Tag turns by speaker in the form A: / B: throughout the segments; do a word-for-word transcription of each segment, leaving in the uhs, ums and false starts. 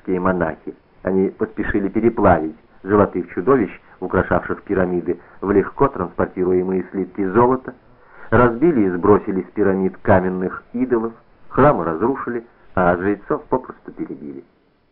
A: египетские монахи. Они поспешили переплавить золотых чудовищ, украшавших пирамиды, в легко транспортируемые слитки золота, разбили и сбросили с пирамид каменных идолов, храмы разрушили, а жрецов попросту перебили.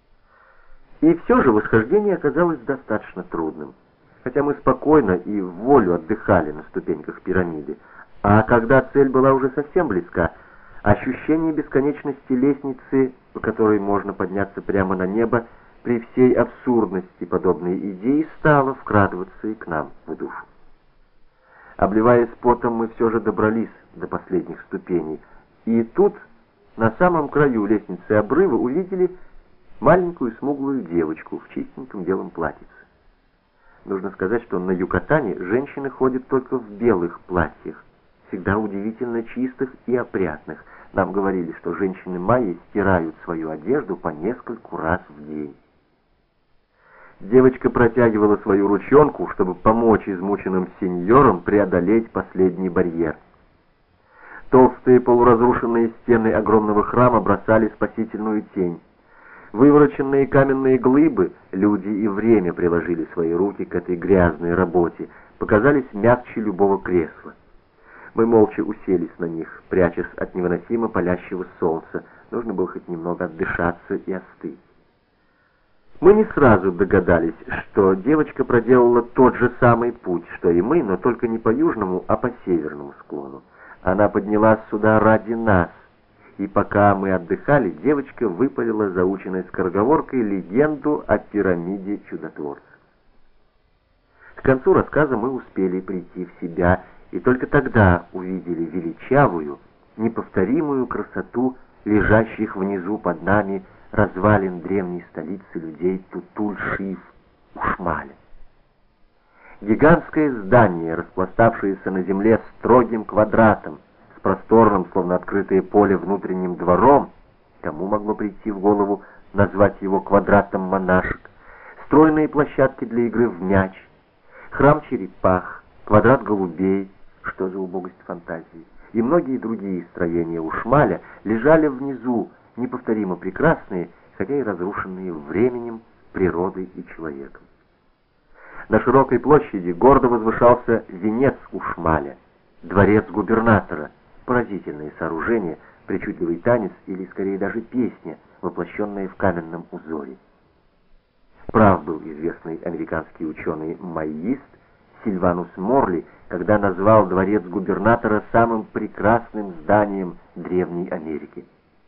A: И все же восхождение оказалось достаточно трудным. Хотя мы спокойно и в волю отдыхали на ступеньках пирамиды, а когда цель была уже совсем близка, ощущение бесконечности лестницы, по которой можно подняться прямо на небо, при всей абсурдности подобной идеи стало вкрадываться и к нам в душу. Обливаясь потом, мы все же добрались до последних ступеней, и тут, на самом краю лестницы обрыва, увидели маленькую смуглую девочку в чистеньком белом платьице. Нужно сказать, что на Юкатане женщины ходят только в белых платьях, всегда удивительно чистых и опрятных. Нам говорили, что женщины майя стирают свою одежду по нескольку раз в день. Девочка протягивала свою ручонку, чтобы помочь измученным сеньорам преодолеть последний барьер. Толстые полуразрушенные стены огромного храма бросали спасительную тень. Вывороченные каменные глыбы, люди и время приложили свои руки к этой грязной работе, показались мягче любого кресла. Мы молча уселись на них, прячась от невыносимо палящего солнца. Нужно было хоть немного отдышаться и остыть. Мы не сразу догадались, что девочка проделала тот же самый путь, что и мы, но только не по южному, а по северному склону. Она поднялась сюда ради нас, и пока мы отдыхали, девочка выпалила заученной скороговоркой легенду о пирамиде чудотворца. К концу рассказа мы успели прийти в себя, и только тогда увидели величавую, неповторимую красоту лежащих внизу под нами развалин древней столицы людей Тутуль-Шиф, Ушмаля. Гигантское здание, распластавшееся на земле строгим квадратом, с просторным, словно открытое поле, внутренним двором, кому могло прийти в голову назвать его квадратом монашек, стройные площадки для игры в мяч, храм черепах, квадрат голубей, что за убогость фантазии, и многие другие строения Ушмаля лежали внизу, неповторимо прекрасные, хотя и разрушенные временем, природой и человеком. На широкой площади гордо возвышался венец Ушмаля, дворец губернатора, поразительное сооружение, причудливый танец или, скорее, даже песня, воплощенная в каменном узоре. Прав был известный американский ученый-майист Сильванус Морли, когда назвал дворец губернатора самым прекрасным зданием Древней Америки.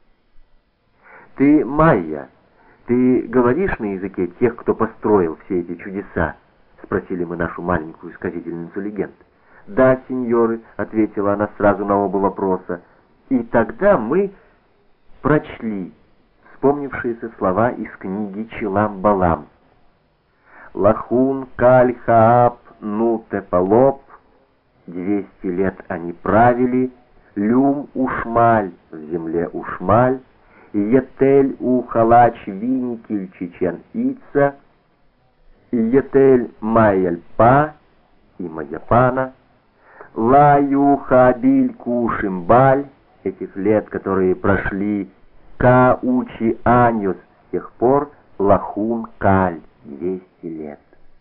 A: «Ты майя, ты говоришь на языке тех, кто построил все эти чудеса?» — спросили мы нашу маленькую сказительницу легенд. «Да, сеньоры», — ответила она сразу на оба вопроса. И тогда мы прочли вспомнившиеся слова из книги Чилам-Балам. «Лахун каль хаап ну тепалоп», двести лет они правили, люм ушмаль, в земле ушмаль, Етель у халач виникиль чечен ица, Етель майяльпа и маяпана, Лаю хабиль кушимбаль, этих лет, которые прошли, Ка учи аньос, с тех пор лахун каль, двести лет.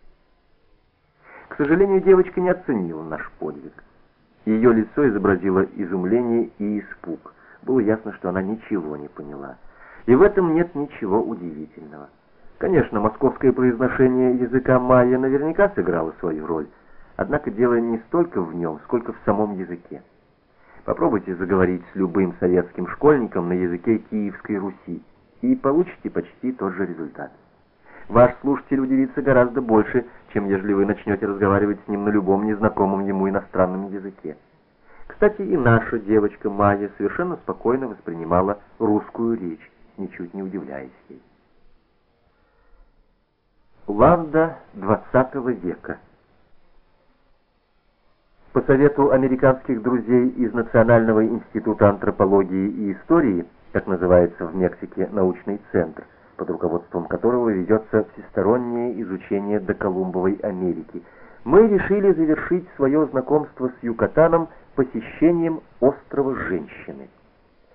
A: К сожалению, девочка не оценила наш подвиг. Ее лицо изобразило изумление и испуг. Было ясно, что она ничего не поняла. И в этом нет ничего удивительного. Конечно, московское произношение языка майя наверняка сыграло свою роль, однако дело не столько в нем, сколько в самом языке. Попробуйте заговорить с любым советским школьником на языке Киевской Руси, и получите почти тот же результат. Ваш слушатель удивится гораздо больше, чем ежели вы начнете разговаривать с ним на любом незнакомом ему иностранном языке. Кстати, и наша девочка Майя совершенно спокойно воспринимала русскую речь, ничуть не удивляясь ей. Ланда двадцатого века. По совету американских друзей из Национального института антропологии и истории, как называется в Мексике научный центр, под руководством которого ведется всестороннее изучение доколумбовой Америки, мы решили завершить свое знакомство с Юкатаном посещением острова Женщины.